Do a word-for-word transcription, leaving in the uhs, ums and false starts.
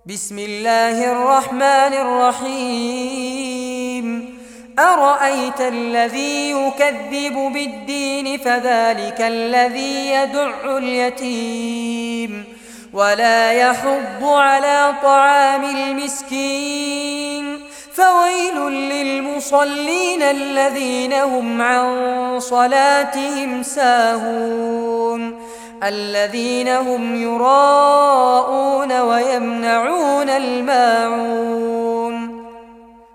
بسم الله الرحمن الرحيم أرأيت الذي يكذب بالدين فذلك الذي يدع اليتيم ولا يحض على طعام المسكين فويل للمصلين الذين هم عن صلاتهم ساهون الذين هم يراءون ويمنعون الماعون